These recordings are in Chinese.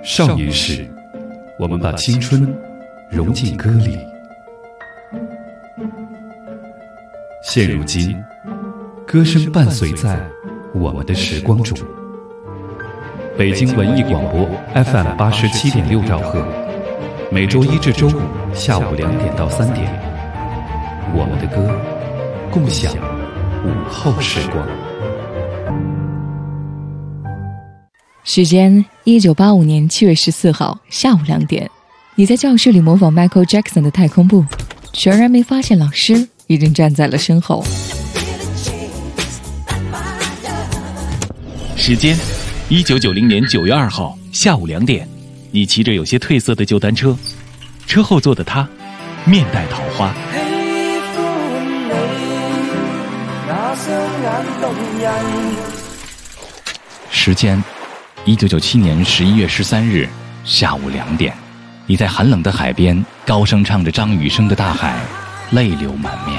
少年时，我们把青春融进歌里。现如今，歌声伴随在我们的时光中。北京文艺广播 FM87.6兆赫，每周一至周五下午2点到3点，我们的歌，共享午后时光。 时间1985年7月14号下午2点，你在教室里模仿 Michael Jackson 的太空步，全然没发现老师已经站在了身后。 时间1990年9月2号下午2点，你骑着有些褪色的旧单车，车后座的他面带桃花。时间1997年11月13日下午2点，你在寒冷的海边高声唱着张雨生的《大海》，泪流满面。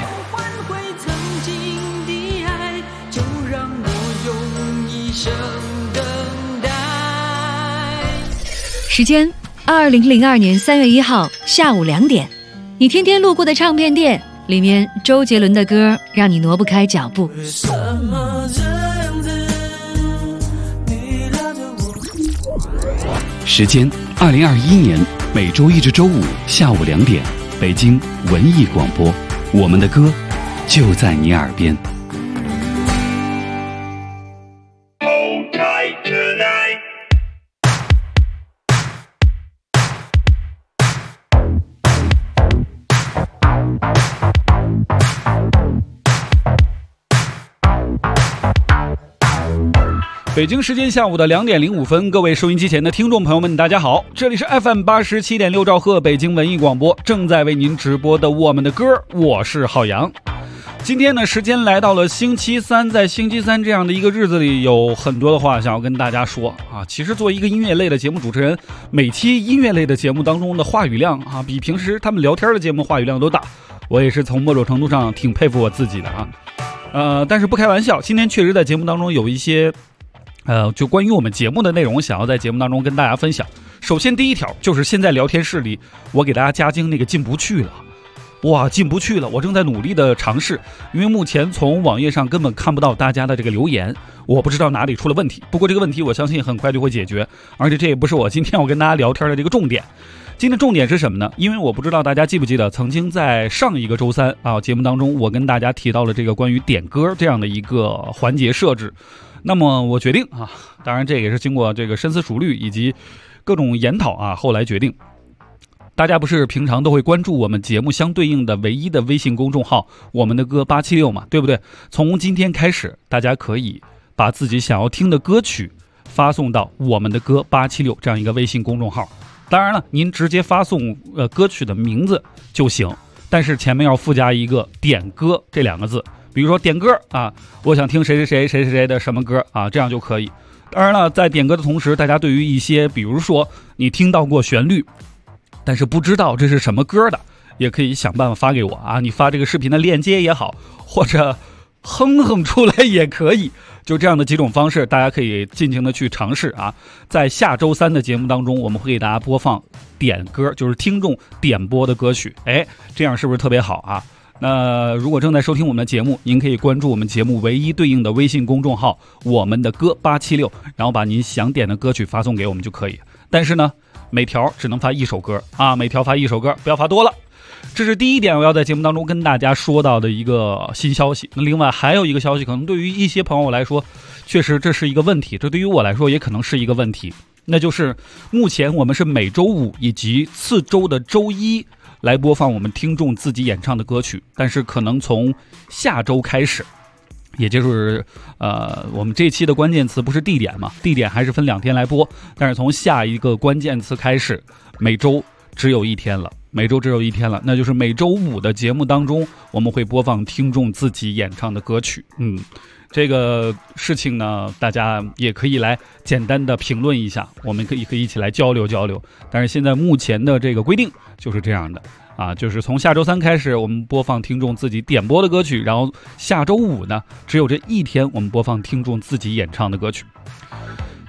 时间2002年3月1号下午2点，你天天路过的唱片店里面，周杰伦的歌让你挪不开脚步。 时间2021年每周一至周五下午2点，北京文艺广播，我们的歌就在你耳边。 北京时间下午的2点05分，各位收音机前的听众朋友们，大家好，这里是 FM87.6兆赫北京文艺广播，正在为您直播的我们的歌，我是浩洋。今天呢，时间来到了星期三，在星期三这样的一个日子里，有很多的话想要跟大家说啊。其实作为一个音乐类的节目主持人，每期音乐类的节目当中的话语量啊，比平时他们聊天的节目话语量都大，我也是从某种程度上挺佩服我自己的啊。但是不开玩笑，今天确实在节目当中有一些就关于我们节目的内容，想要在节目当中跟大家分享。首先第一条就是现在聊天室里，我给大家加精那个进不去了，哇，进不去了！我正在努力的尝试，因为目前从网页上根本看不到大家的这个留言，我不知道哪里出了问题。不过这个问题我相信很快就会解决，而且这也不是我今天要跟大家聊天的这个重点。今天重点是什么呢？因为我不知道大家记不记得，曾经在上一个周三啊节目当中，我跟大家提到了这个关于点歌这样的一个环节设置。那么我决定啊，当然这也是经过这个深思熟虑以及各种研讨啊，后来决定，大家不是平常都会关注我们节目相对应的唯一的微信公众号我们的歌876嘛，对不对？从今天开始，大家可以把自己想要听的歌曲发送到我们的歌876这样一个微信公众号。当然了，您直接发送歌曲的名字就行，但是前面要附加一个点歌这2个字，比如说点歌啊，我想听谁谁谁谁谁谁的什么歌啊，这样就可以。当然了，在点歌的同时，大家对于一些比如说你听到过旋律但是不知道这是什么歌的，也可以想办法发给我啊，你发这个视频的链接也好，或者哼哼出来也可以，就这样的几种方式，大家可以尽情的去尝试啊。在下周三的节目当中，我们会给大家播放点歌，就是听众点播的歌曲，这样是不是特别好啊？那如果正在收听我们的节目，您可以关注我们节目唯一对应的微信公众号我们的歌876，然后把您想点的歌曲发送给我们就可以。但是呢，每条只能发1首歌啊，每条发1首歌，不要发多了。这是第一点我要在节目当中跟大家说到的一个新消息。那另外还有一个消息，可能对于一些朋友来说确实这是一个问题，这对于我来说也可能是一个问题，那就是目前我们是每周五以及次周的周一来播放我们听众自己演唱的歌曲，但是可能从下周开始，也就是我们这期的关键词不是地点嘛，地点还是分2天来播，但是从下一个关键词开始，每周只有1天了，那就是每周五的节目当中，我们会播放听众自己演唱的歌曲。这个事情呢，大家也可以来简单的评论一下，我们可以一起来交流交流。但是现在目前的这个规定就是这样的啊，就是从下周三开始，我们播放听众自己点播的歌曲，然后下周五呢，只有这1天我们播放听众自己演唱的歌曲。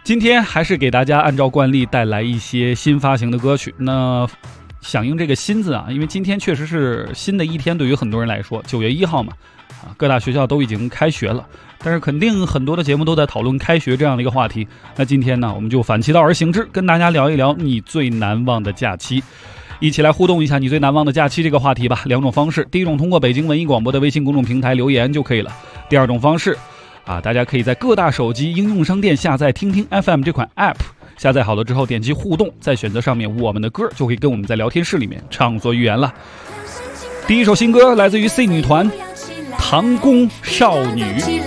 今天还是给大家按照惯例带来一些新发行的歌曲。那响应这个新字啊，因为今天确实是新的一天，对于很多人来说，9月1号嘛，各大学校都已经开学了，但是肯定很多的节目都在讨论开学这样的一个话题。那今天呢，我们就反其道而行之，跟大家聊一聊你最难忘的假期。一起来互动一下你最难忘的假期这个话题吧。2种方式，第一种通过北京文艺广播的微信公众平台留言就可以了。第二种方式大家可以在各大手机应用商店下载听听 FM 这款 App， 下载好了之后点击互动，再选择上面我们的歌，就可以跟我们在聊天室里面畅所欲言了。第一首新歌来自于 C 女团唐宫少女。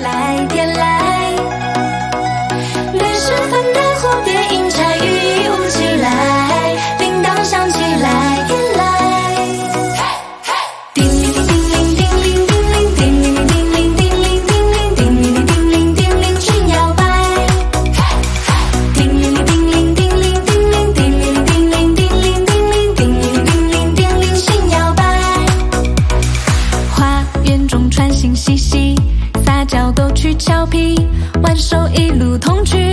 俏皮挽手一路同去，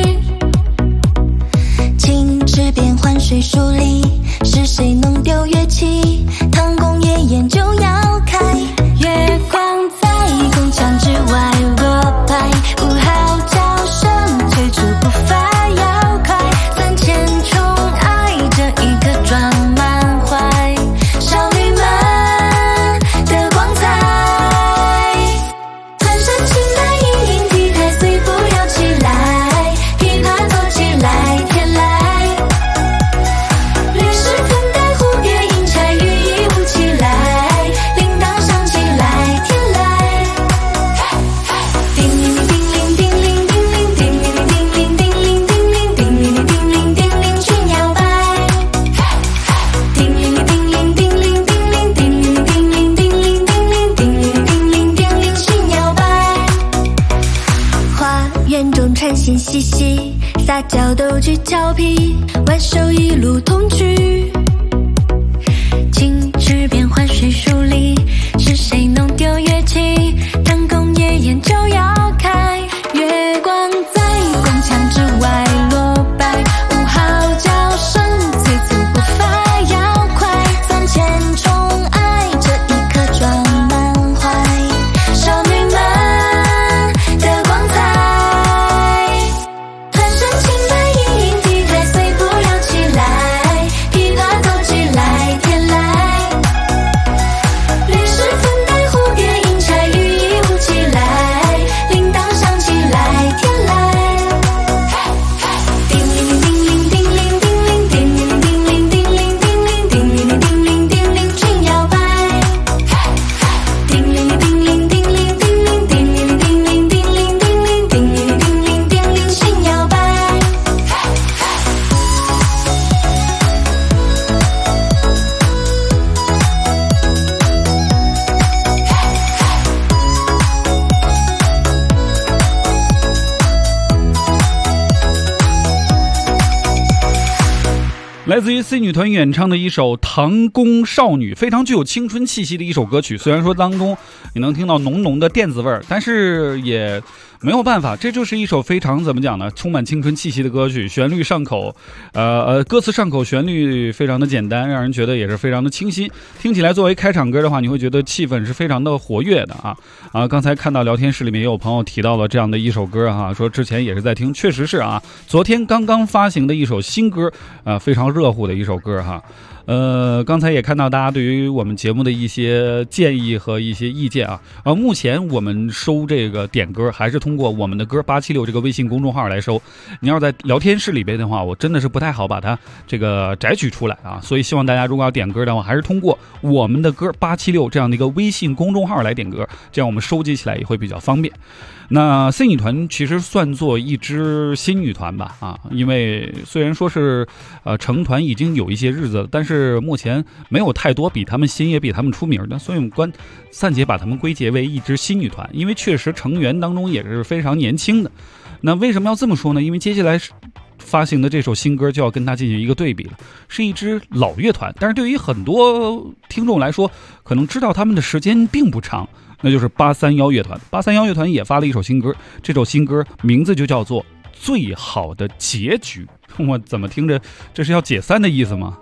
青池边环水梳理，是谁弄丢乐器？唐宫夜宴就要开，月光在宫墙之外落拍，呼号叫声催促步伐要快，3000宠爱这一刻装满怀，少女们的光彩。团山青来嬉戏撒娇逗趣俏皮，挽手一路同去，青池边环水梳理，是谁弄丢乐器？唐宫夜宴就要开，月光在宫墙之外落白，呼号叫声催促步伐要快，3000宠爱这一刻装满怀，少女们的光彩。 来自于 C 女团演唱的一首《唐宫少女》，非常具有青春气息的一首歌曲。虽然说当中你能听到浓浓的电子味儿，但是也没有办法，这就是一首非常怎么讲呢，充满青春气息的歌曲。旋律上口，歌词上口，旋律非常的简单，让人觉得也是非常的清新。听起来作为开场歌的话，你会觉得气氛是非常的活跃的啊。刚才看到聊天室里面也有朋友提到了这样的一首歌说之前也是在听，确实是昨天刚刚发行的一首新歌，非常热乎的一首歌刚才也看到大家对于我们节目的一些建议和一些意见目前我们收这个点歌还是通过我们的歌876这个微信公众号来收。你要是在聊天室里边的话，我真的是不太好把它这个摘取出来所以希望大家如果要点歌的话，还是通过我们的歌876这样的一个微信公众号来点歌，这样我们收集起来也会比较方便。那 C 女团其实算作一支新女团吧因为虽然说是成团已经有一些日子了，但是目前没有太多比他们新也比他们出名的，所以我们暂且把他们归结为一支新女团，因为确实成员当中也是非常年轻的。那为什么要这么说呢？因为接下来发行的这首新歌就要跟它进行一个对比了，是一支老乐团，但是对于很多听众来说，可能知道他们的时间并不长，那就是831乐团。831乐团也发了一首新歌，这首新歌名字就叫做最好的结局。我怎么听着这是要解散的意思吗？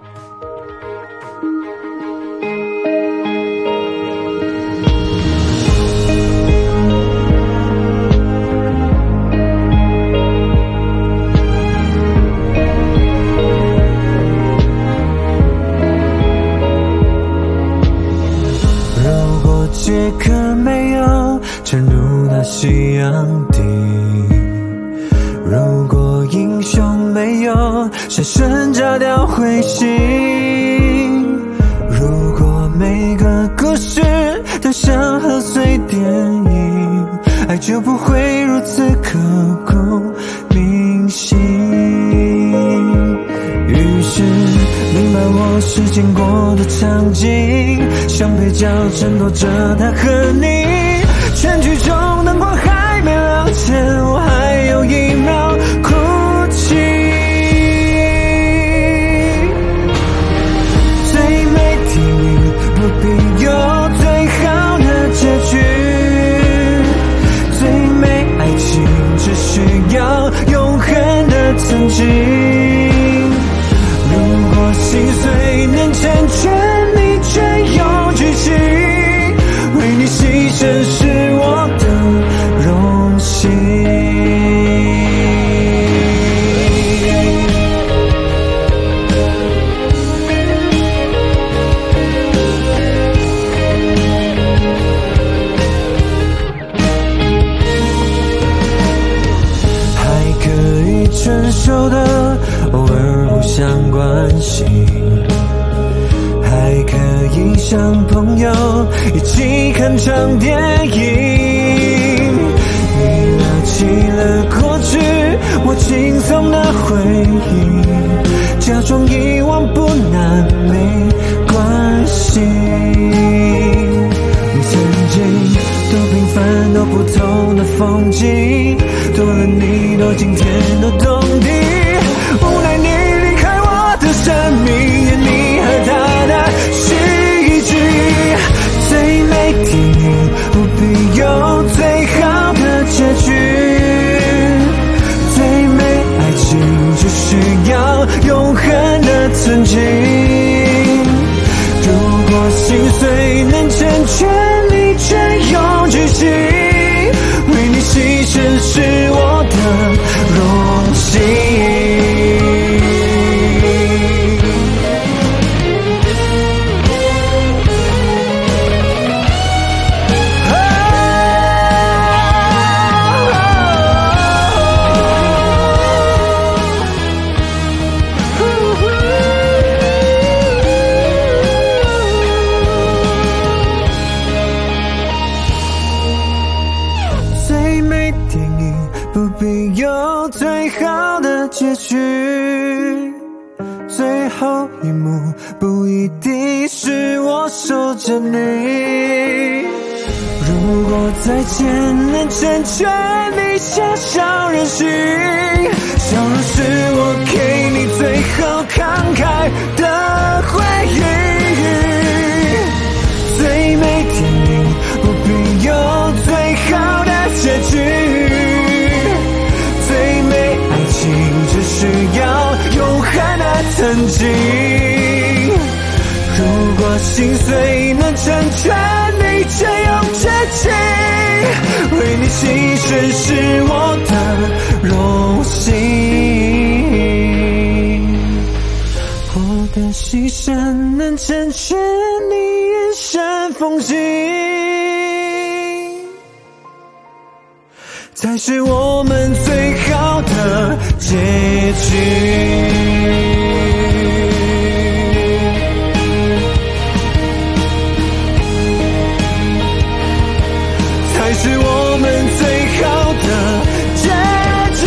杰克没有沉入那夕阳底，如果英雄没有闪身炸掉彗星，如果每个故事都像贺岁电影，爱就不会如此刻骨铭心。于是明白我时间过的场景，像配角争夺着他和你，全剧终灯光还没亮前，我还有1秒哭泣。最美电影不必有最好的结局，最美爱情只需要永恒的曾经。如果心碎能成全你全有剧情，为你牺牲是我的荣幸。还可以承受的偶尔互相关心，还可以像朋友一起看场电影。你拿起了过去我轻松的回忆，假装遗忘不难没关系。曾经多平凡多不同的风景，多了你多今天的动地，无奈你离开我的生命，演你和他的喜剧。最美电影不必有最好的结局，最美爱情只需要永恒的曾经。如果心碎能成全你全有剧情，为你牺牲是我的荣幸。结局最后一幕不一定是我守着你，如果再见能成全你小小任性，笑容是我给你最后慷慨的回忆。最美电影不必有最好的结局，只需要永恒的曾经。如果心碎能成全你全有剧情，为你牺牲是我的荣幸。我的牺牲能成全你人生风景，才是我们最好的结局。才是我们最好的结局。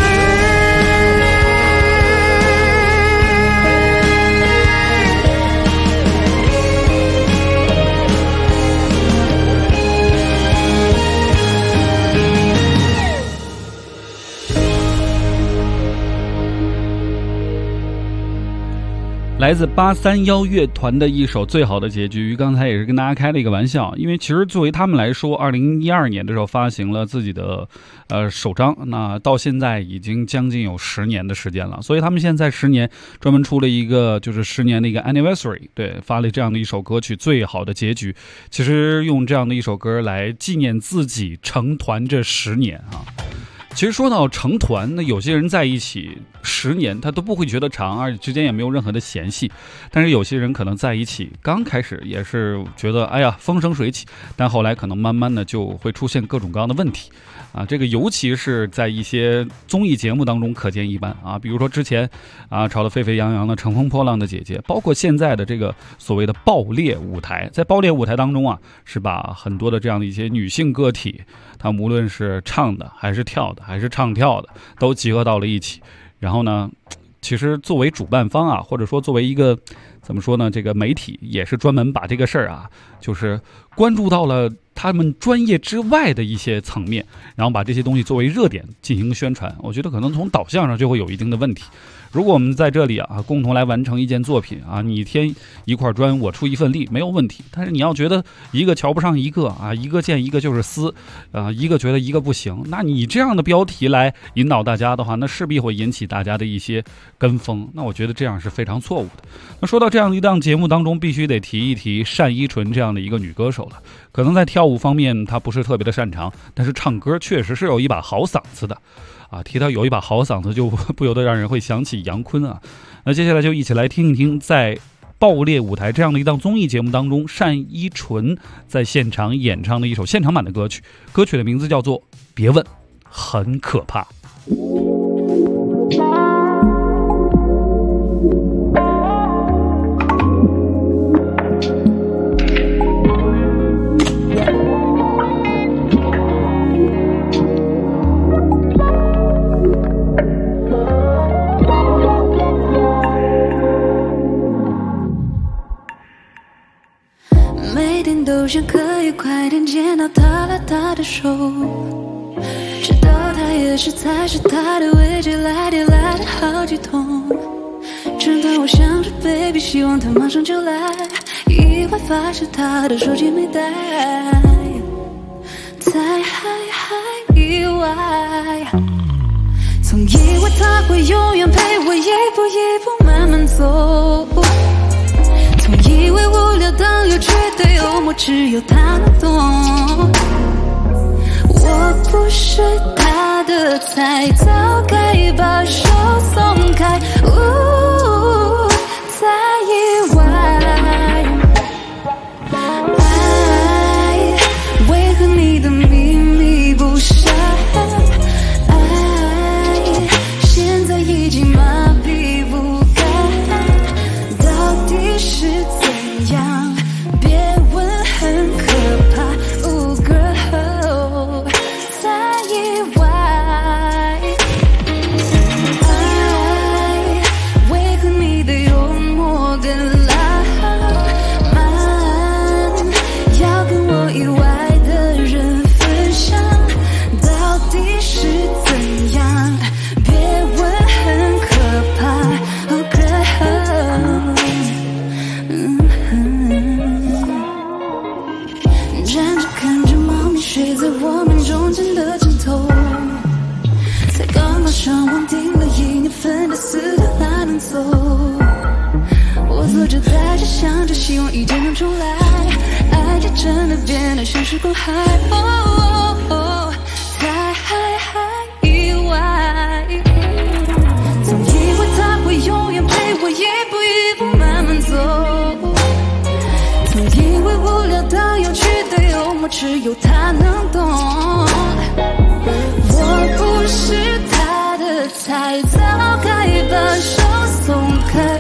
来自831乐团的一首《最好的结局》，刚才也是跟大家开了一个玩笑，因为其实作为他们来说，2012年的时候发行了自己的首张，那到现在已经将近有10年的时间了，所以他们现在10年专门出了一个就是10年的一个 anniversary， 对，发了这样的一首歌曲《最好的结局》，其实用这样的一首歌来纪念自己成团这10年啊。其实说到成团，那有些人在一起10年他都不会觉得长，而且之间也没有任何的嫌隙，但是有些人可能在一起刚开始也是觉得哎呀风生水起，但后来可能慢慢的就会出现各种各样的问题啊，这个尤其是在一些综艺节目当中可见一斑啊，比如说之前啊炒得沸沸扬扬的乘风破浪的姐姐，包括现在的这个所谓的爆裂舞台，在爆裂舞台当中啊，是把很多的这样的一些女性个体，她无论是唱的还是跳的还是唱跳的都集合到了一起，然后呢其实作为主办方啊，或者说作为一个怎么说呢，这个媒体也是专门把这个事儿啊，就是关注到了他们专业之外的一些层面，然后把这些东西作为热点进行宣传，我觉得可能从导向上就会有一定的问题。如果我们在这里啊共同来完成一件作品啊，你添一块砖我出一份力没有问题，但是你要觉得一个瞧不上一个啊，一个见一个就是撕啊，一个觉得一个不行，那你这样的标题来引导大家的话，那势必会引起大家的一些跟风，那我觉得这样是非常错误的。那说到这样一档节目当中，必须得提一提单依纯这样的一个女歌手了，可能在跳舞方面她不是特别的擅长，但是唱歌确实是有一把好嗓子的啊，提到有一把好嗓子就不由得让人会想起杨坤啊。那接下来就一起来听一听在爆裂舞台这样的一档综艺节目当中，单依纯在现场演唱的一首现场版的歌曲，歌曲的名字叫做《别问》，很可怕。 都想可以快点见到他了他的手，知道他也是才是他的未接来电来的好几通，正当我想着 baby 希望他马上就来，意外发现他的手机没带，才意外，总以为他会永远陪我一步一步慢慢走，总以为无聊当有趣的幽默只有他能懂，我不是他的菜，早该把手松开，才意外，爱为何你的秘密不删，爱现在已经麻痹不甘，到底是怎样，别问很可怕girl 才意外，爱为何你的幽默更浪漫，要跟我意外的人分享，到底是怎样，别问很可怕girl，站着看着猫咪睡在我们中间的枕头，才刚刚上网订了1年份的4个哪能走，我坐着呆着想着希望一天能出来，爱就真的变得像是公海，才意外，总以为他会永远陪我一步一步慢慢走，总以为无聊当有趣的幽默只有他能懂，我不是他的菜，早该把手松开，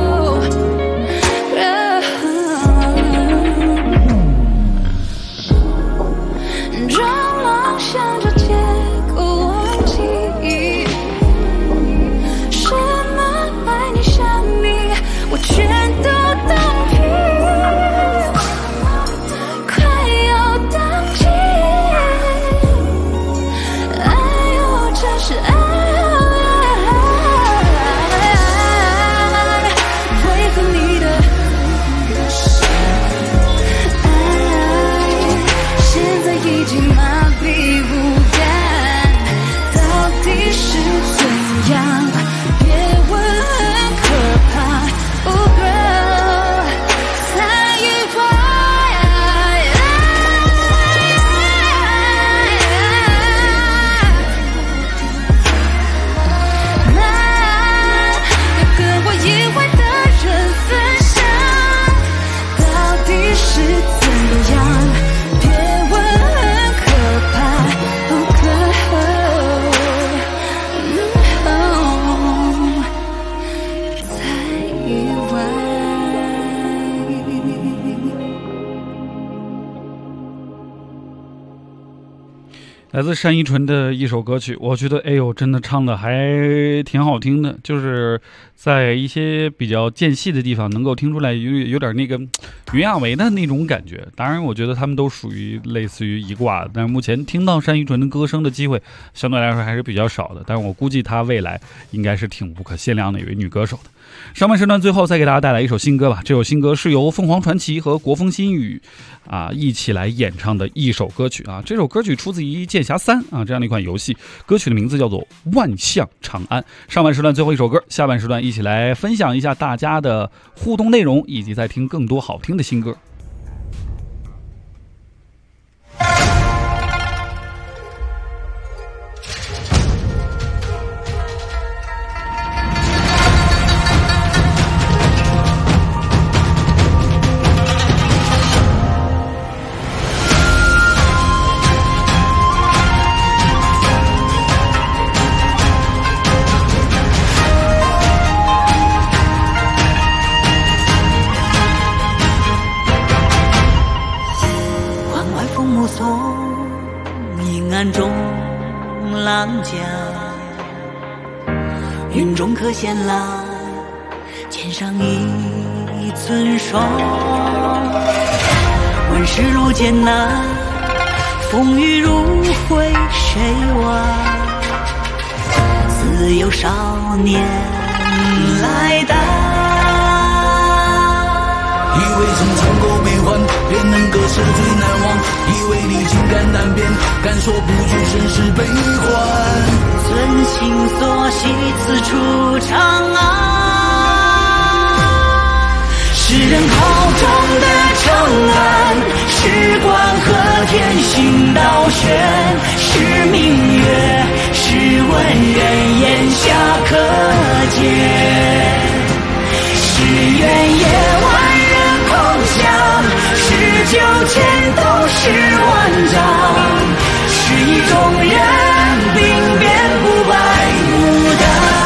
让梦想就结果忘记，什么爱你想你我全都当屁，快要当机，哎呦真是哎来自单依纯的一首歌曲，我觉得哎呦真的唱的还挺好听的，就是在一些比较间隙的地方能够听出来有点那个袁娅维的那种感觉。当然我觉得他们都属于类似于一挂的，但是目前听到单依纯的歌声的机会相对来说还是比较少的，但是我估计她未来应该是挺不可限量的一位女歌手的。上半时段最后再给大家带来一首新歌吧，这首新歌是由凤凰传奇和国风新语一起来演唱的一首歌曲啊。这首歌曲出自于《剑侠3》这样的一款游戏，歌曲的名字叫做《万象长安》。上半时段最后一首歌，下半时段一起来分享一下大家的互动内容，以及再听更多好听的新歌。 中浪家，云中可衔来，肩上一寸霜。问世路艰难，风雨如会谁挽？自有少年来担。 以为曾参过悲欢，便能割舍最难忘；以为历经肝难辨，敢说不惧身世悲欢。 尊心所系，此处长安。世人口中的长安，是关河天行道玄，是明月，是文人檐下可见。是原野万人空巷，是九千都是万丈，是一众人兵变不败牡丹。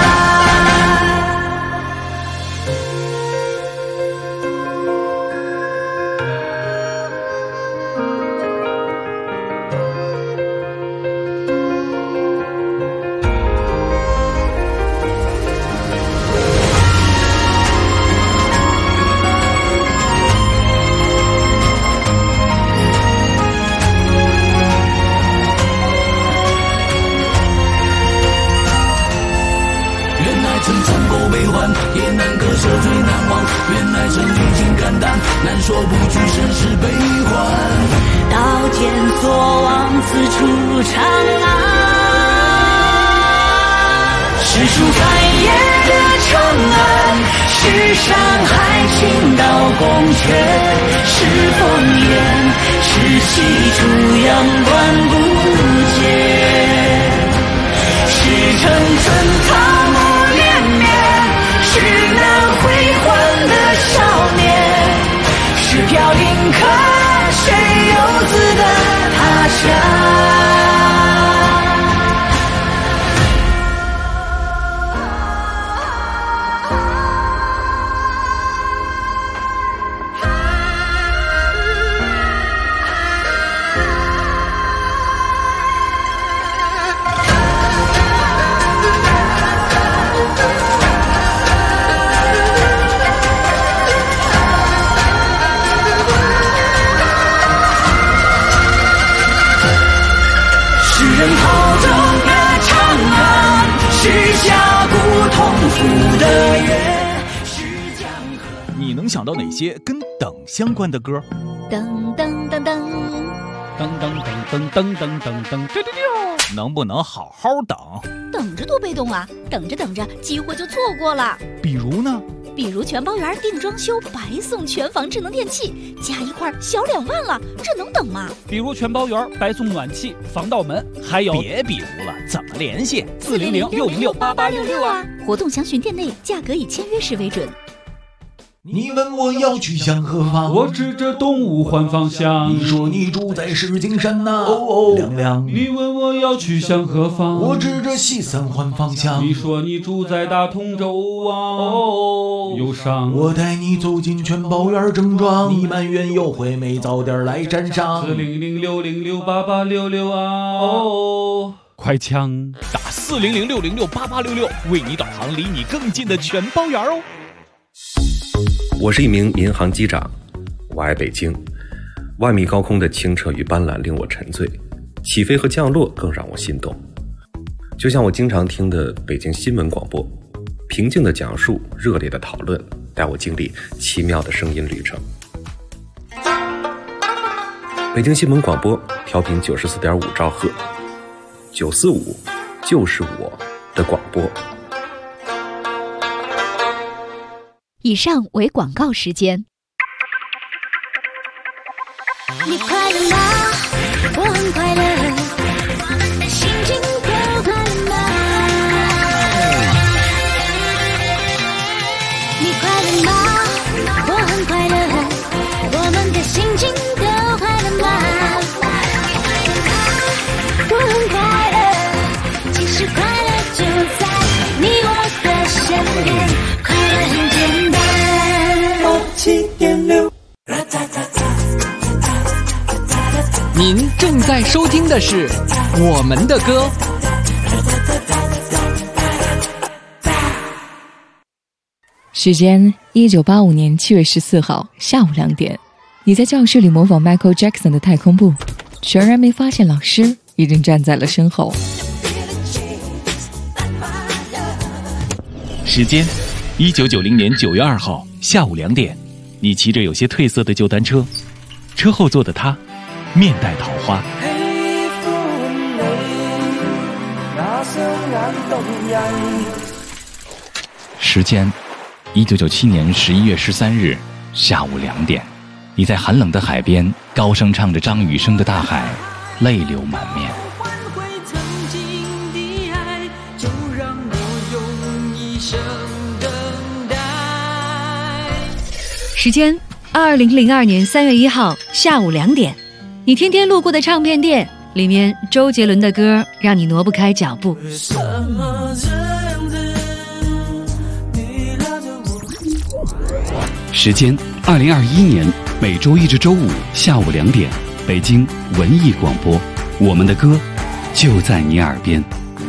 也难割舍最难忘，原来曾历经肝胆，难说不惧身世悲欢。 刀剑所往，此处长安。是书开业的长安，是山海倾倒宫阙，是烽烟，是西出阳关不见，是城春草木连绵，是那辉煌的少年，是飘零客谁游子的他乡。人口中的长安，是下古同府的月，是江河。 你能想到哪些跟等相关的歌？ 噔噔噔噔噔噔噔噔噔噔噔噔， 能不能好好等？ 等着多被动啊！等着等着，机会就错过了。 比如呢？ 比如全包圆定装修，白送全房智能电器，加一块小2万了，这能等吗？ 比如全包圆白送暖气、防盗门，还有别比如了，怎么联系 ？400-606-8866啊！活动详询店内，价格以签约时为准。 你问我要去向何方， 我指着东吴换方向。 你说你住在石景山呐，亮亮。 你问我要去向何方， 我指着西三环方向。 你说你住在大同州啊，有忧伤。 我带你走进全包园正装，你埋怨又会没早点来沾上。 40060688666啊！哦，快枪打40060688666，为你导航离你更近的全包园哦。 我是一名民航机长，我爱北京。万米高空的清澈与斑斓令我沉醉，起飞和降落更让我心动。就像我经常听的北京新闻广播，平静的讲述，热烈的讨论，带我经历奇妙的声音旅程。北京新闻广播调频94.5兆赫，945就是我的广播。 以上为广告时间。 你快乐吗？我很快乐，我们的心情都快乐吗？你快乐吗？我很快乐，我们的心情都快乐吗？我很快乐，其实快乐就在你我的身边，快乐很简单。7.6 您正在收听的是我们的歌。 时间1985年7月14号下午2点，你在教室里模仿 Michael Jackson 的太空步，全然没发现老师已经站在了身后。 时间1990年9月2号下午2点，你骑着有些褪色的旧单车，车后座的他面带桃花。时间1997年11月13日下午2点，你在寒冷的海边高声唱着张雨生的《大海》，泪流满面。 时间2002年3月1号下午2点，你天天路过的唱片店，里面周杰伦的歌让你挪不开脚步。 时间2021年每周一至周五下午2点，北京文艺广播，我们的歌就在你耳边。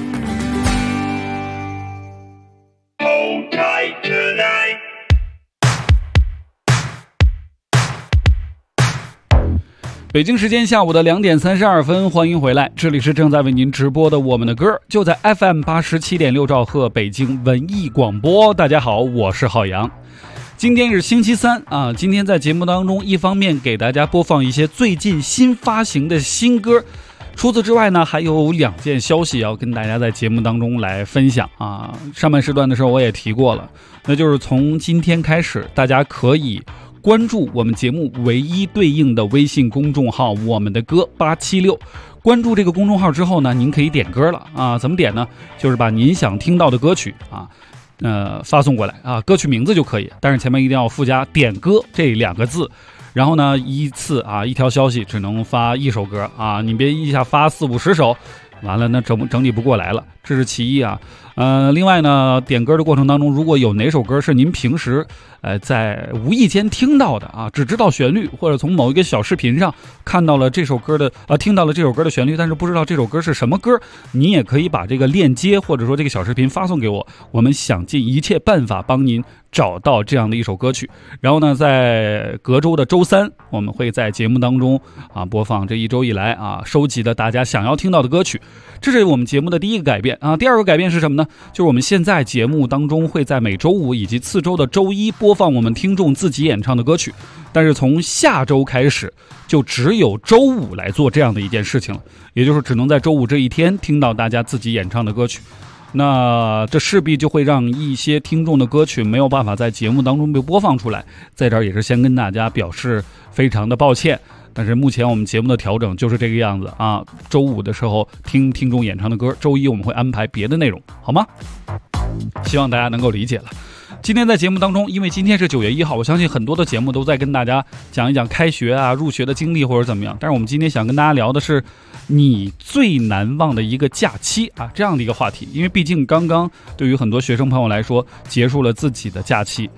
北京时间下午的2点32分，欢迎回来，这里是正在为您直播的我们的歌，就在 FM 87.6兆赫北京文艺广播。大家好，我是浩洋。今天是星期三啊，今天在节目当中，一方面给大家播放一些最近新发行的新歌，除此之外呢，还有2件消息要跟大家在节目当中来分享啊。上半时段的时候我也提过了，那就是从今天开始，大家可以关注我们节目唯一对应的微信公众号我们的歌876，关注这个公众号之后呢，您可以点歌了啊。怎么点呢？就是把您想听到的歌曲啊发送过来啊，歌曲名字就可以，但是前面一定要附加点歌这2个字，然后呢一次啊一条消息只能发1首歌啊，你别一下发40-50首，完了那整理不过来了，这是其一啊。另外呢，点歌的过程当中，如果有哪首歌是您平时在无意间听到的啊，只知道旋律，或者从某一个小视频上看到了这首歌的听到了这首歌的旋律，但是不知道这首歌是什么歌，你也可以把这个链接或者说这个小视频发送给我，我们想尽一切办法帮您找到这样的一首歌曲。然后呢，在隔周的周3，我们会在节目当中啊播放这一周以来啊收集的大家想要听到的歌曲。这是我们节目的第一个改变啊。第二个改变是什么呢？就是我们现在节目当中会在每周5以及次周的周1播放我们听众自己演唱的歌曲，但是从下周开始就只有周5来做这样的一件事情了，也就是只能在周5这一天听到大家自己演唱的歌曲。那这势必就会让一些听众的歌曲没有办法在节目当中被播放出来，在这儿也是先跟大家表示非常的抱歉。但是目前我们节目的调整就是这个样子啊，周5的时候听听众演唱的歌，周1我们会安排别的内容，好吗？希望大家能够理解了。今天在节目当中，因为今天是9月1号，我相信很多的节目都在跟大家讲一讲开学啊、入学的经历或者怎么样，但是我们今天想跟大家聊的是你最难忘的一个假期啊，这样的一个话题。因为毕竟刚刚对于很多学生朋友来说结束了自己的假期，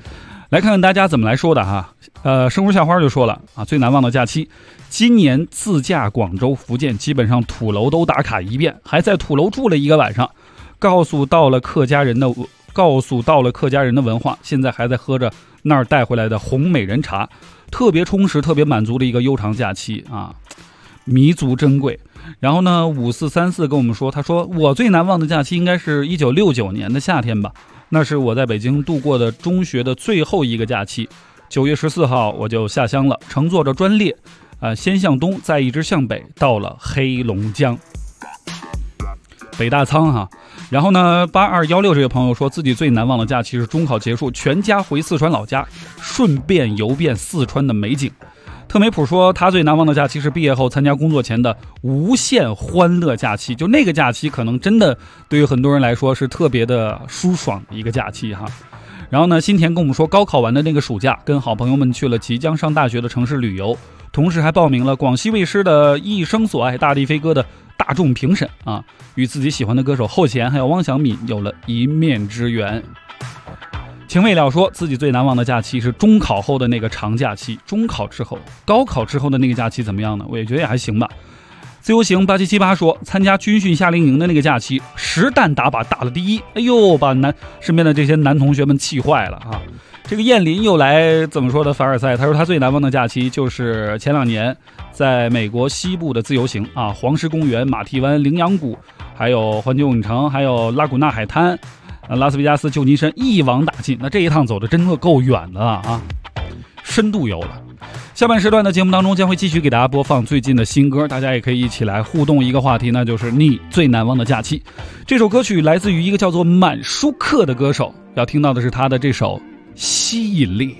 来看看大家怎么来说的哈。生活校花就说了啊，最难忘的假期，今年自驾广州、福建，基本上土楼都打卡一遍，还在土楼住了1个晚上，告诉到了客家人的文化，现在还在喝着那儿带回来的红美人茶，特别充实、特别满足的一个悠长假期啊，弥足珍贵。然后呢，5434跟我们说，他说我最难忘的假期应该是1969年的夏天吧，那是我在北京度过的中学的最后一个假期。9月14号我就下乡了，乘坐着专列，先向东，再一直向北，到了黑龙江北大仓哈。然后呢，8216这位朋友说自己最难忘的假期是中考结束，全家回四川老家，顺便游遍四川的美景。特梅普说他最难忘的假期是毕业后参加工作前的无限欢乐假期，就那个假期可能真的对于很多人来说是特别的舒爽的一个假期哈。然后呢，新田跟我们说，高考完的那个暑假，跟好朋友们去了即将上大学的城市旅游，同时还报名了广西卫视的《一生所爱》大地飞歌的大众评审啊，与自己喜欢的歌手后弦还有汪小敏有了一面之缘。秦未了说自己最难忘的假期是中考后的那个长假期。中考之后，高考之后的那个假期怎么样呢？我也觉得也还行吧。自由行8778说，参加军训夏令营的那个假期，10弹打靶打了第1，哎呦，把身边的这些男同学们气坏了啊！这个燕林又来怎么说的凡尔赛，他说他最难忘的假期就是前2年在美国西部的自由行啊，黄石公园、马蹄湾、羚羊谷，还有环球影城，还有拉古纳海滩、拉斯维加斯、旧金山一网打尽。那这一趟走的真的够远的啊，深度游了。下半时段的节目当中将会继续给大家播放最近的新歌，大家也可以一起来互动一个话题，那就是你最难忘的假期。这首歌曲来自于一个叫做满舒克的歌手，要听到的是他的这首《吸引力》。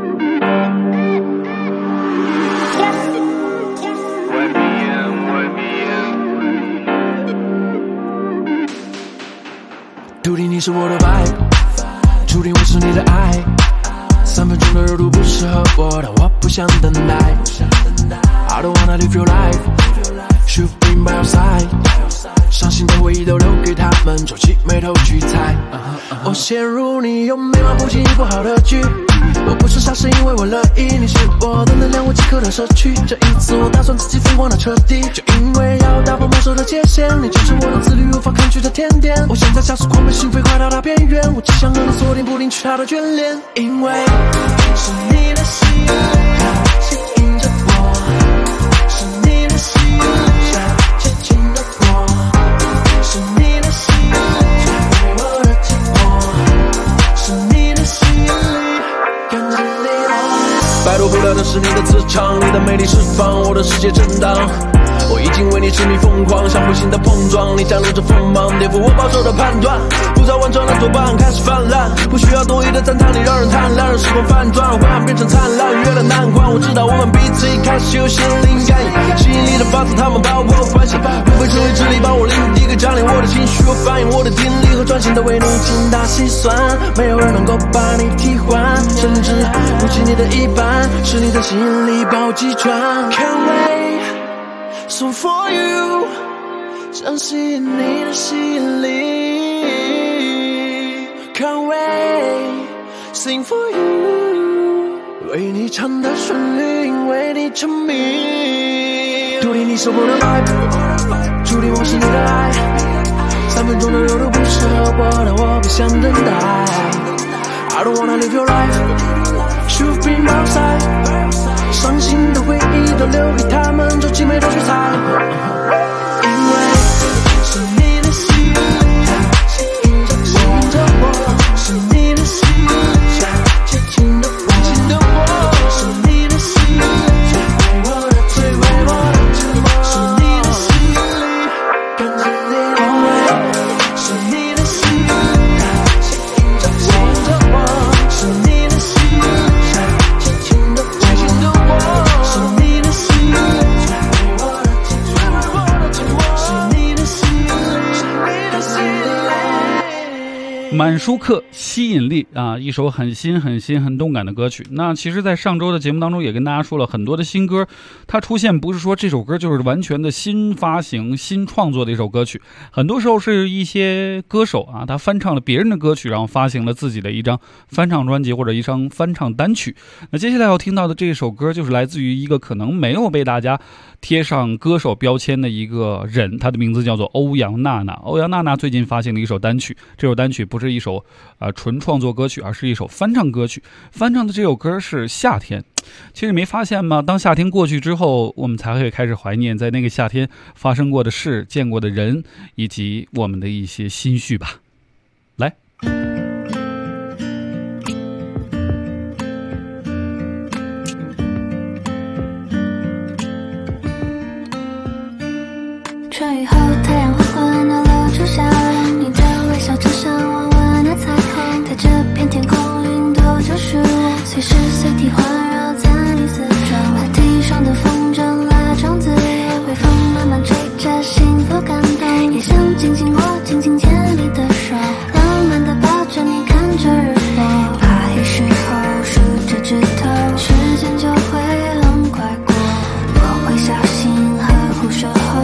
注定你是我的 vibe， 注定我是你的爱，3分钟的热度不适合我，但我不想等待。I don't wanna live your life， Should be by your side， 伤心的回忆都留给他们皱起眉头去猜。我陷入你用眉毛不经意不好的剧，我不是傻是因为我乐意，你是我的能量，我即刻的摄取。这一次我打算自己疯狂的彻底，就因为要打破魔兽的界限，你就是我的自律无法抗拒的甜点。我现在加速狂奔，心飞快到达边缘，我只想和你锁定不领取他的眷恋，因为是你的吸引力吸引着我，是你的吸引力接近的我，是你的吸引力为我的紧握，是你的吸引力跟着你来。摆脱不了的是你的磁场，你的魅力释放我的世界震荡，我已经为你痴迷疯狂，像彗星的碰撞，你展露着锋芒，颠覆我保守的判断，不再完整的多半开始泛滥，不需要多余的赞叹，你让人贪婪，让时光反转，灰暗变成灿烂，越了难关，我知道我们彼此一开始有心灵感应，吸引力的法则他们把我关心，无非出于智力把我领地给占领我的情绪，我反映我的听力和专心的为你精打细算，没有人能够把你替换，甚至不及你的一半，是你的吸引力暴击转。Can't wait So for you， 相信你的吸引力。Can't wait Sing for you， 为你唱的旋律，因为你沉迷。注定你是我的 vibe， 注定我是你的爱。3分钟的热度不适合我，但我不想等待。I don't wanna live your life，Should be my side。伤心的回忆都留给他们皱起眉头去猜，因为是你的吸引力吸引着我，是你的吸引力接近的我，是你的吸引力为我的最为我的寂寞，是你的吸引力跟着你，因为是你的吸引力吸引着我，是你的吸引力接近的我。是你的吸引力为我的寂寞，是满舒克吸引力啊，一首很新很动感的歌曲。那其实在上周的节目当中也跟大家说了很多的新歌，它出现不是说这首歌就是完全的新发行新创作的一首歌曲，很多时候是一些歌手啊，他翻唱了别人的歌曲，然后发行了自己的一张翻唱专辑或者一张翻唱单曲。那接下来要听到的这首歌就是来自于一个可能没有被大家贴上歌手标签的一个人，他的名字叫做欧阳娜娜。欧阳娜娜最近发行了一首单曲，这首单曲不是一首纯创作歌曲，而是一首翻唱歌曲。翻唱的这首歌是夏天。其实没发现吗？当夏天过去之后，我们才会开始怀念在那个夏天发生过的事、见过的人，以及我们的一些心绪吧。来。 春雨后，太阳缓缓地露出笑容，你的微笑就像弯弯的彩虹，在这片天空，云朵就是我，随时随地环绕在你四周。大地上的风筝拉长自由，微风慢慢吹着，幸福感动，也想紧紧握，紧紧牵你的手，浪漫地抱着你，看着日落。怕黑时候数着指头，时间就会很快过，我会小心呵护守候。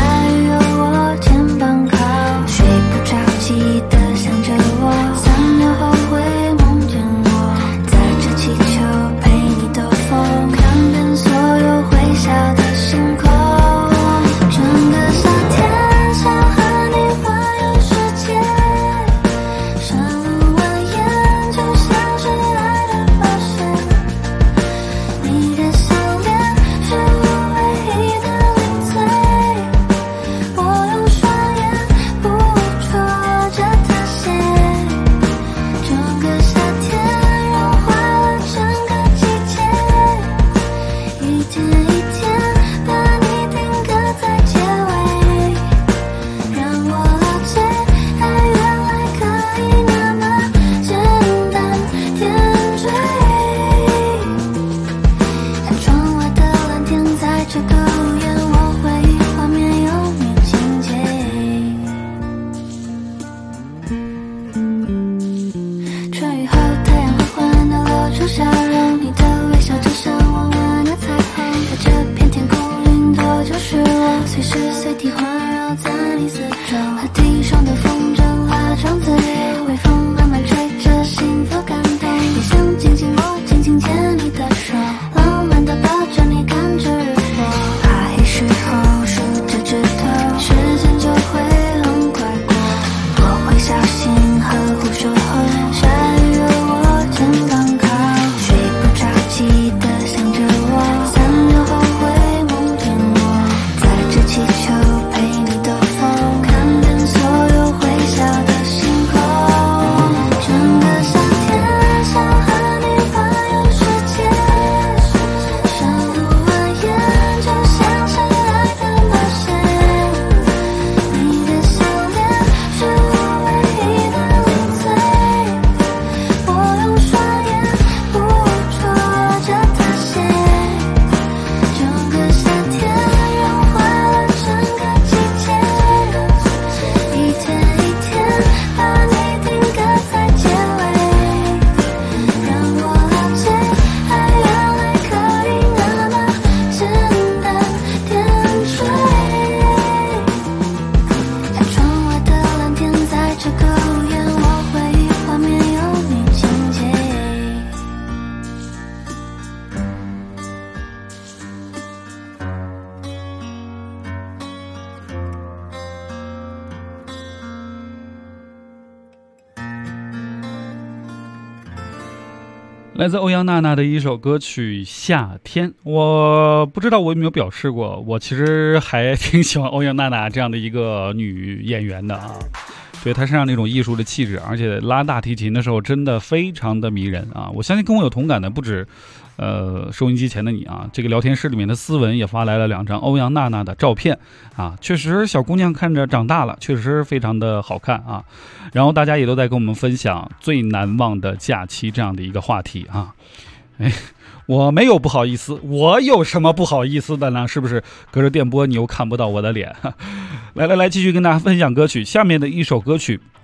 来自欧阳娜娜的一首歌曲《夏天》，我不知道我有没有表示过，我其实还挺喜欢欧阳娜娜这样的一个女演员的啊，对她身上那种艺术的气质，而且拉大提琴的时候真的非常的迷人啊！我相信跟我有同感的不止收音机前的你啊，这个聊天室里面的思文也发来了2张欧阳娜娜的照片啊，确实小姑娘看着长大了，确实非常的好看啊。然后大家也都在跟我们分享最难忘的假期这样的一个话题啊。哎，我没有不好意思，我有什么不好意思的呢？是不是隔着电波你又看不到我的脸？来，继续跟大家分享歌曲。下面的一首歌曲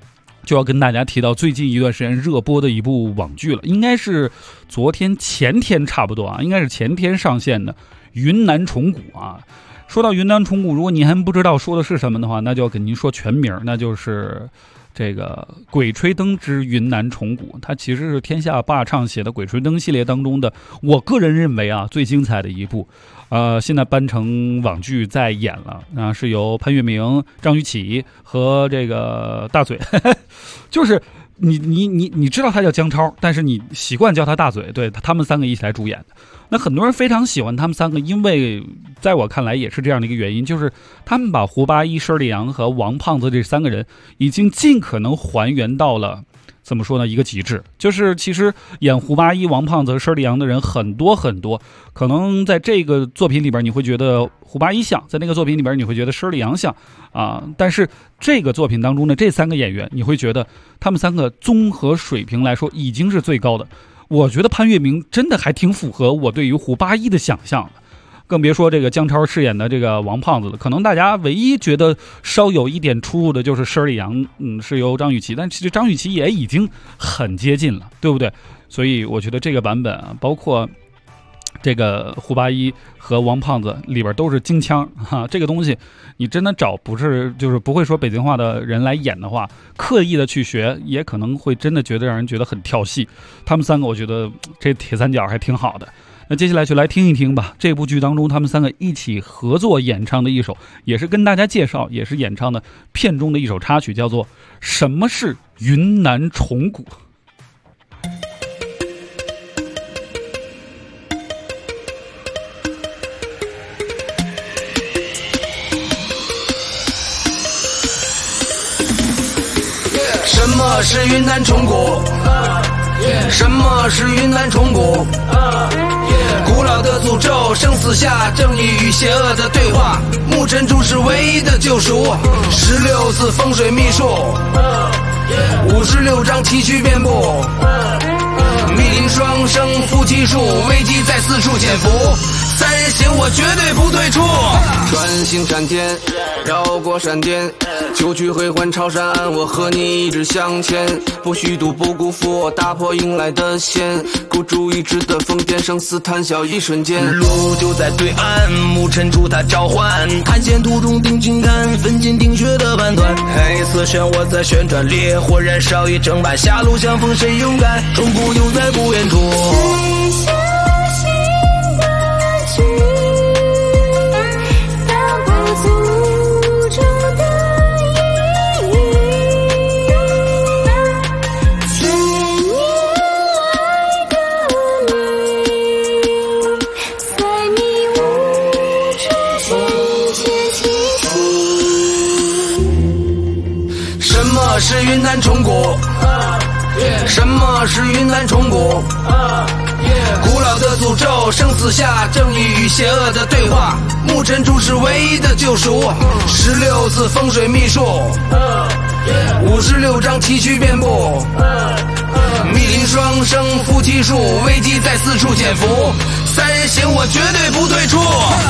就要跟大家提到最近一段时间热播的一部网剧了，应该是昨天前天差不多啊，应该是前天上线的《云南虫谷》啊。说到云南虫谷，如果你还不知道说的是什么的话，那就要跟您说全名，那就是这个《鬼吹灯之云南虫谷》。它其实是天下霸唱写的《鬼吹灯》系列当中的，我个人认为啊最精彩的一部。现在搬成网剧在演了啊，是由潘粤明、张雨绮和这个大嘴，就是你知道他叫姜超，但是你习惯叫他大嘴，对，他们三个一起来主演的。那很多人非常喜欢他们三个，因为在我看来也是这样的一个原因，就是他们把胡八一、佘丽阳和王胖子这三个人已经尽可能还原到了怎么说呢，一个极致。就是其实演胡八一、王胖子和佘丽阳的人很多很多，可能在这个作品里边你会觉得胡八一像，在那个作品里边你会觉得佘丽阳像啊，但是这个作品当中的这三个演员，你会觉得他们三个综合水平来说已经是最高的。我觉得潘粤明真的还挺符合我对于胡八一的想象的，更别说这个姜超饰演的这个王胖子了。可能大家唯一觉得稍有一点出入的就是佘丽阳，是由张雨绮，但其实张雨绮也已经很接近了，对不对？所以我觉得这个版本啊，包括这个胡八一和王胖子里边都是京腔哈，这个东西你真的找就是不会说北京话的人来演的话，刻意的去学，也可能会真的觉得让人觉得很跳戏。他们三个我觉得这铁三角还挺好的。那接下来就来听一听吧，这部剧当中他们三个一起合作演唱的一首，也是跟大家介绍，也是演唱的片中的一首插曲，叫做《什么是云南虫谷》。 什么是云南虫谷？什么是云南虫谷？古老的诅咒，生死下正义与邪恶的对话，木尘珠是唯一的救赎，16字风水秘术，56张崎岖遍布，密林双生夫妻树，危机在四处潜伏，三人行我绝对不退出，穿行闪天，绕过闪电，秋去回还潮汕岸，我和你一直向前，不虚度不辜负，打破迎来的线，孤注一掷的疯癫，生死谈笑一瞬间， 路就在对岸，木尘珠它召唤，探险途中定睛看，分金定穴的盘团，黑色漩涡在旋转，烈火燃烧已正版，狭路相逢谁勇敢，中谷就在不远处。 什么是云南虫谷？什么是云南虫谷？古老的诅咒，生死下正义与邪恶的对话，木尘珠是唯一的救赎，16字风水秘术，56张崎岖遍布，密林双生夫妻树，危机在四处潜伏，三人行我绝对不退出。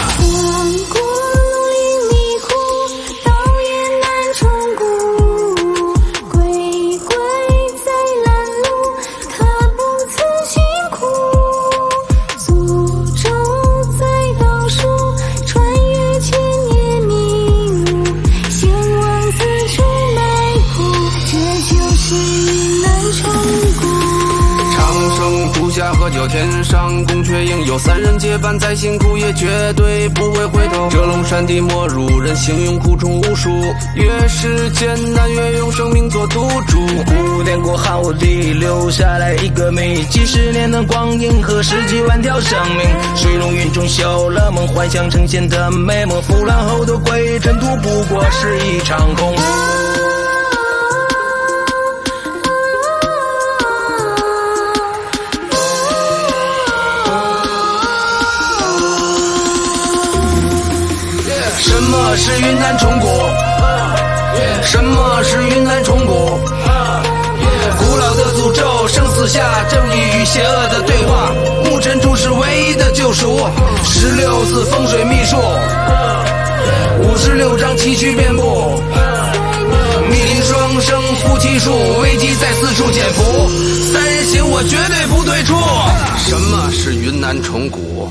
喝酒天上宫阙应有三人结伴，再辛苦也绝对不会回头，这龙山地莫如人行用苦衷无数，越是艰难越用生命做赌注， 古典过汉武帝留下来一个谜，几十年的光阴和十几万条生命，水龙云中修了梦，幻想呈现的美梦，腐烂后的灰尘土不过是一场空。 什么是云南虫谷？什么是云南虫谷？古老的诅咒，生死下正义与邪恶的对话，木尘珠是唯一的救赎，16字风水秘术，56张崎岖遍布， 密林双生夫妻树，危机在四处潜伏，三人行我绝对不退出。什么是云南虫谷？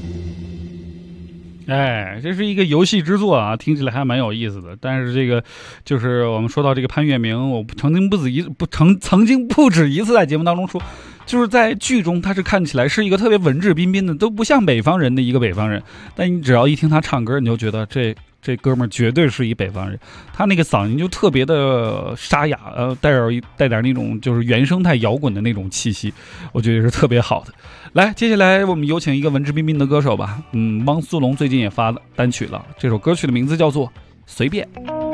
哎，这是一个游戏之作啊，听起来还蛮有意思的。但是这个就是我们说到这个潘粤明，我曾经不止一次在节目当中说，就是在剧中他是看起来是一个特别文质彬彬的，都不像北方人的一个北方人。但你只要一听他唱歌，你就觉得这哥们儿绝对是一北方人，他那个嗓音就特别的沙哑，带点那种就是原生态摇滚的那种气息，我觉得是特别好的。来，接下来我们有请一个文质彬彬的歌手吧，汪苏泷最近也发单曲了，这首歌曲的名字叫做《随便》。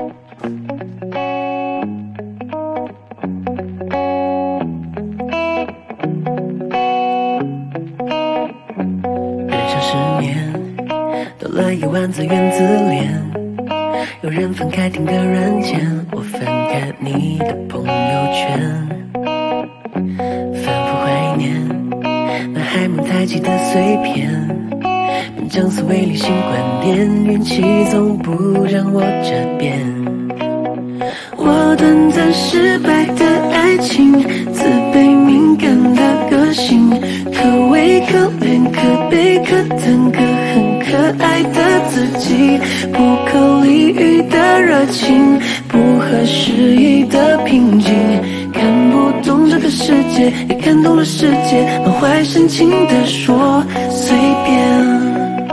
人生10年，到了夜晚自怨自怜，有人分开听歌软件，我翻看你的朋友圈，反复怀念那还蒙太奇的碎片，本正所谓理性观点，运气总不让我这边。我短暂失败的爱情，自卑敏感的个性，可畏可怜可悲可疼可恨可爱的自己，不可理喻的热情，不合时宜的平静，看不懂这个世界也看懂了世界，满怀深情地说随便。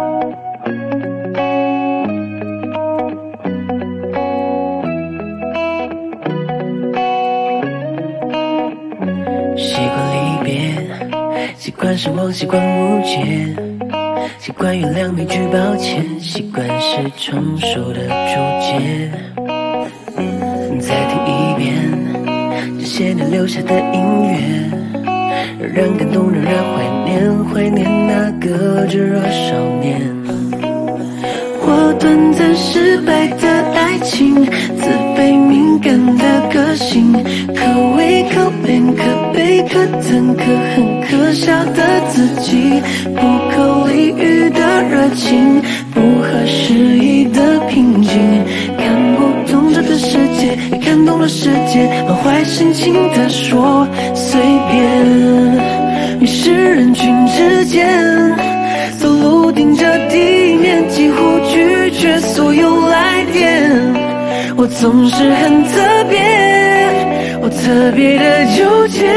习惯失望，习惯误解，习惯原谅没句抱歉，习惯是成熟的注解。再听一遍这些年留下的音乐，让人感动，让人怀念那个炙热少年。我短暂失败的爱情，自卑敏感的个性，可畏可怜可悲可憎可恨可笑的自己，不可理喻的热情，不合时宜的平静，看不懂这个世界也看懂了世界，满怀深情地说随便。于是人群之间走路盯着地面，几乎拒绝所有来电。我总是很特别，我特别的纠结。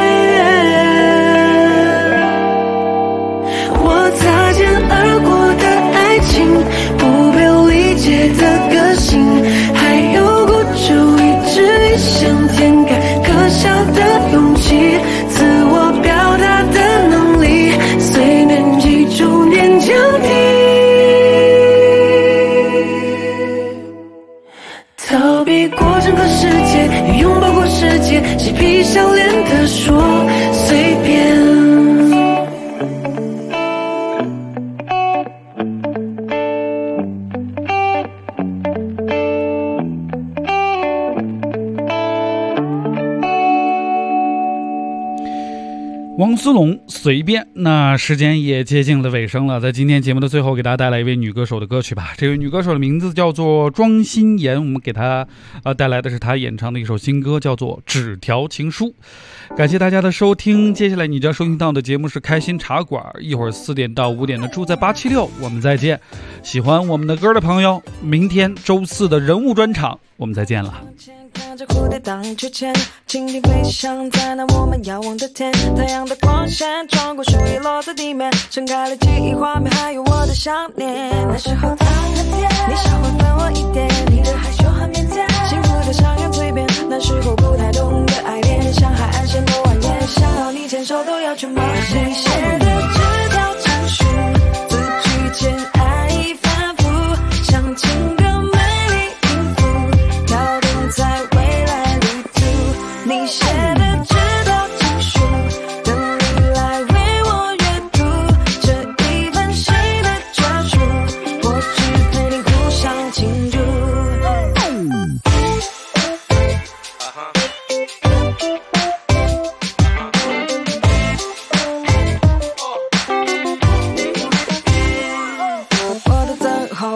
我擦肩而过的爱情，不被理解的个性，还有孤注一掷异想天开可笑的勇气，自我表达的能力随年纪逐年降低，逃避过整个世界也拥抱过世界，嬉皮笑脸地说随便。 汪苏泷随便。那时间也接近了尾声了，在今天节目的最后给大家带来一位女歌手的歌曲吧。这位女歌手的名字叫做庄心妍，我们给她带来的是她演唱的一首新歌，叫做《纸条情书》。感谢大家的收听，接下来你将收听到的节目是开心茶馆，一会儿4点到5点的住在876，我们再见。喜欢我们的歌的朋友，明天周4的人物专场我们再见了。 看着蝴蝶荡秋千，蜻蜓飞翔在那我们遥望的天，太阳的光线穿过树叶落在地面，撑开了记忆画面，还有我的想念。那时候他很甜，你稍微分我一点，你的害羞很腼腆，幸福的像样蜕变。那时候不太懂得爱恋，像海岸线的蜿蜒，想要你牵手都要去冒险。写的纸条情书，字句间爱意反复，像情歌美丽音符，跳动在未来旅途。你写的纸条情书，等你来为我阅读，这一份谁的专属，我只陪你互相庆祝。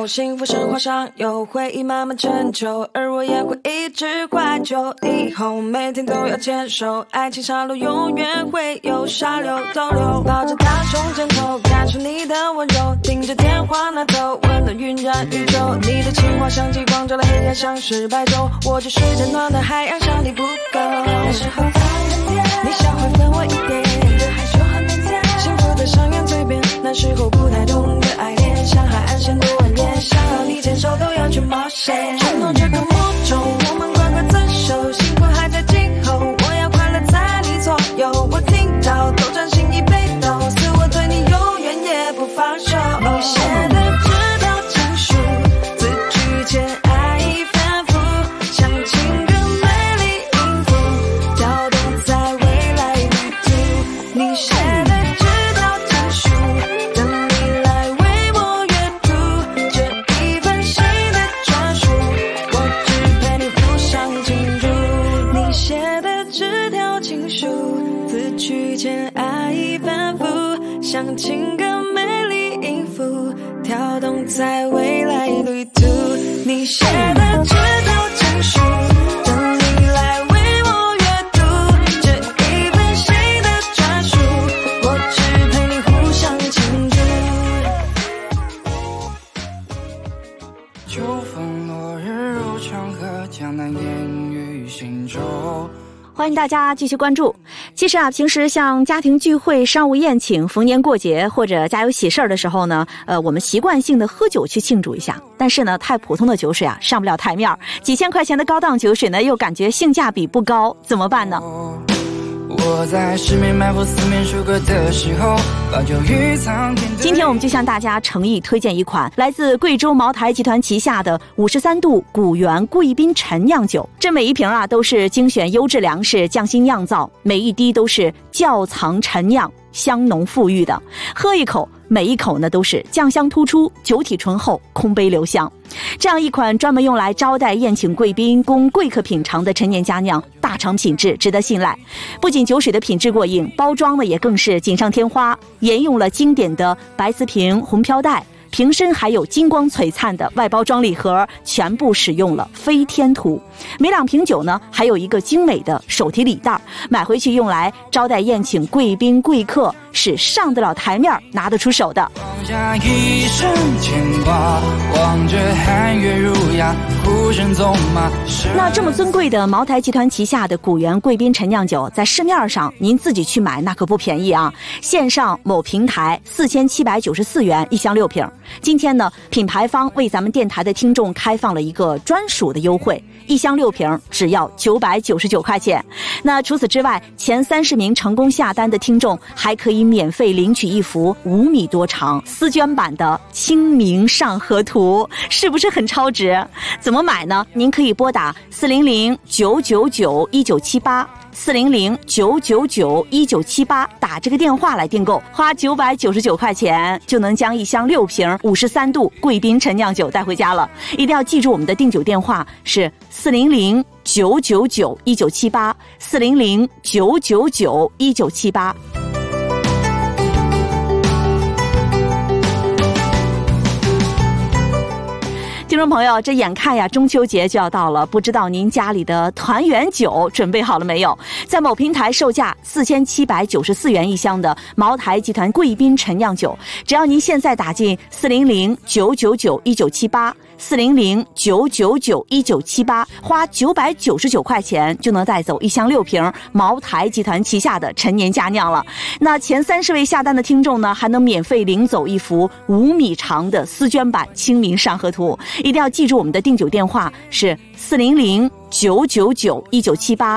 有幸福生活上有回忆慢慢成就，而我也会一直怀旧，以后每天都要牵手，爱情上路永远会有沙流逗留，抱着大胸枕头，感受你的温柔，听着电话那头温暖晕染宇宙，你的情话像极光照了黑暗像是白昼，我就是这暖的海洋想你不够，那时候在很甜，你笑会分我一点，这害羞很腼腆，幸福的上扬嘴边，那时候不太懂得爱恋，像海岸线多蜿蜒，想要你牵手都要去冒险，承诺这个魔咒，我们乖乖遵守，幸福还在今后，我要快乐在你左右，我听到都掌心已被抖，似我对你永远也不放手，你写的这条情书，字句间爱意反复，像情歌美丽音符，跳动在未来旅途，你写的这条情书，等你来为我阅读，这一份新的专属，我只陪你浮上庆祝，你写的这条情书，字句间爱意反复，像情歌美丽音符，跳动在未来旅途，你写的这条情书，等你来为我阅读，这一份新的专属，我只陪你互相庆祝。 秋风落日入长河，江南烟雨行舟。 欢迎大家继续关注。其实啊，平时像家庭聚会、商务宴请、逢年过节或者家有喜事儿的时候呢，我们习惯性的喝酒去庆祝一下。但是呢，太普通的酒水啊，上不了台面，几千块钱的高档酒水呢，又感觉性价比不高，怎么办呢？ 我在十面埋伏四面楚歌的时候，把酒与苍天。 今天我们就向大家诚意推荐一款来自贵州茅台集团旗下的53度古原贵宾陈酿酒。这每一瓶啊都是精选优质粮食匠心酿造，每一滴都是窖藏陈酿，香浓馥郁的。喝一口，每一口呢都是酱香突出，酒体醇厚，空杯留香。这样一款专门用来招待宴请贵宾、供贵客品尝的陈年佳酿，大厂品质，值得信赖。不仅酒水的品质过硬，包装呢也更是锦上添花，沿用了经典的白瓷瓶、红飘带，瓶身还有金光璀璨的外包装礼盒，全部使用了飞天图。每两瓶酒呢还有一个精美的手提礼袋，买回去用来招待宴请贵宾贵客，是上得了台面拿得出手的。 放下一生牵挂，望着寒月如牙，孤身纵马。 那这么尊贵的茅台集团旗下的古原贵宾陈酿酒，在市面上您自己去买那可不便宜啊！线上某平台4794元一箱6瓶。今天呢，品牌方为咱们电台的听众开放了一个专属的优惠，一箱6瓶只要999块钱。那除此之外，前30名成功下单的听众还可以免费领取一幅5米多长丝绢版的《清明上河图》，是不是很超值？怎么买呢？您可以拨打400-999-1978 400-999-1978打这个电话来订购，花999块钱就能将一箱6瓶53度贵宾陈酿酒带回家了。一定要记住我们的订酒电话是400-999-1978 400-999-1978。听众朋友，这眼看呀中秋节就要到了，不知道您家里的团圆酒准备好了没有？在某平台售价4794元一箱的茅台集团贵宾陈酿酒，只要您现在打进400-999-1978 400-999-1978，花999块钱就能带走一箱6瓶茅台集团旗下的陈年佳酿了。那前30位下单的听众呢，还能免费领走一幅5米长的丝绢版《清明上河图》。一定要记住我们的订酒电话是400-999-1978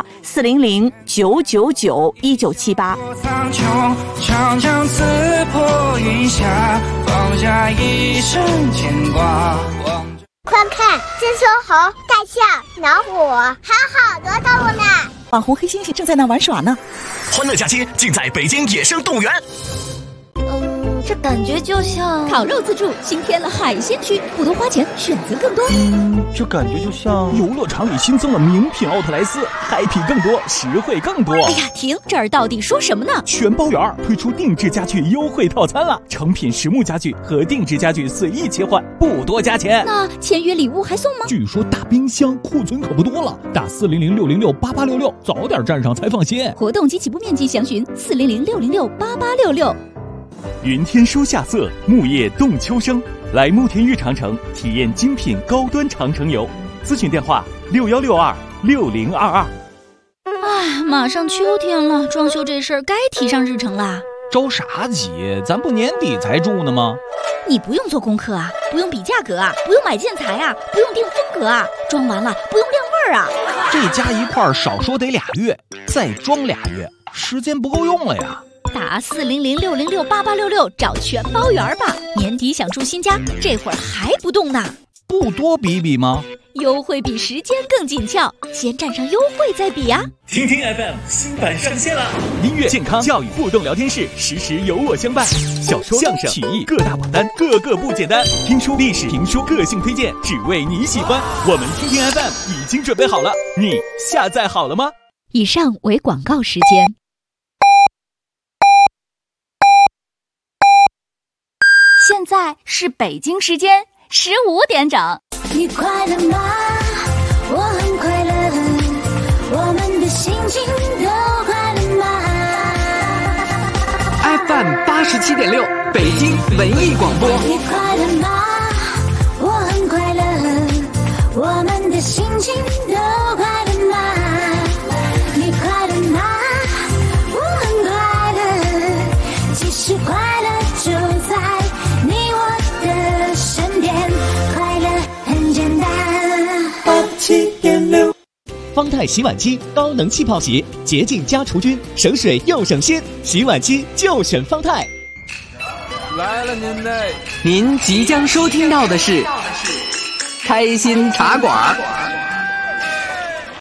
400-999-1978。 苍穹长枪刺破云霞，放下一生牵挂。 快看，金丝猴、大象、老虎，还有好多动物呢！ 网红黑猩猩正在那玩耍呢。 欢乐假期尽在北京野生动物园。 这感觉就像烤肉自助新添了海鲜区，不多花钱，选择更多。 这感觉就像游乐场里新增了名品奥特莱斯，happy更多，实惠更多。 哎呀，停！这儿到底说什么呢？ 全包圆推出定制家具优惠套餐了，成品实木家具和定制家具随意切换，不多加钱。 那签约礼物还送吗？ 据说大冰箱库存可不多了，打400-606-8866，早点站上才放心。 活动及起步面积详询400-606-8866。 云天书夏色，木叶动秋声，来慕田峪长城体验精品高端长城游。咨询电话6162-6022。 哎，马上秋天了，装修这事儿该提上日程啦。 着啥急？咱不年底才住呢吗？ 你不用做功课啊，不用比价格啊，不用买建材啊，不用定风格啊，装完了不用晾味儿啊。 这加一块少说得2月，再装2月，时间不够用了呀。 打400-606-8866找全包圆吧。年底想住新家，这会儿还不动呢？ 不多比比吗？ 优惠比时间更紧俏，先占上优惠再比呀。 听听 FM 新版上线了， 音乐、健康、教育互动聊天室，时时有我相伴。小说、相声、曲艺各大榜单，个个不简单。听书、历史、评书，个性推荐，只为你喜欢。我们听听 FM 已经准备好了，你下载好了吗？ 以上为广告时间。现在是北京时间15点整。 你快乐吗？我很快乐，我们的心情都快乐吗 ？FM 87.6，北京文艺广播。 你快乐吗？我很快乐，我们的心情都快乐吗？你快乐吗？我很快乐，其实快乐就在你我的身边，快乐很简单。87.6， 方太洗碗机高能气泡洗，洁净加除菌，省水又省心，洗碗机就选方太。 来了您即将收听到的是开心茶馆。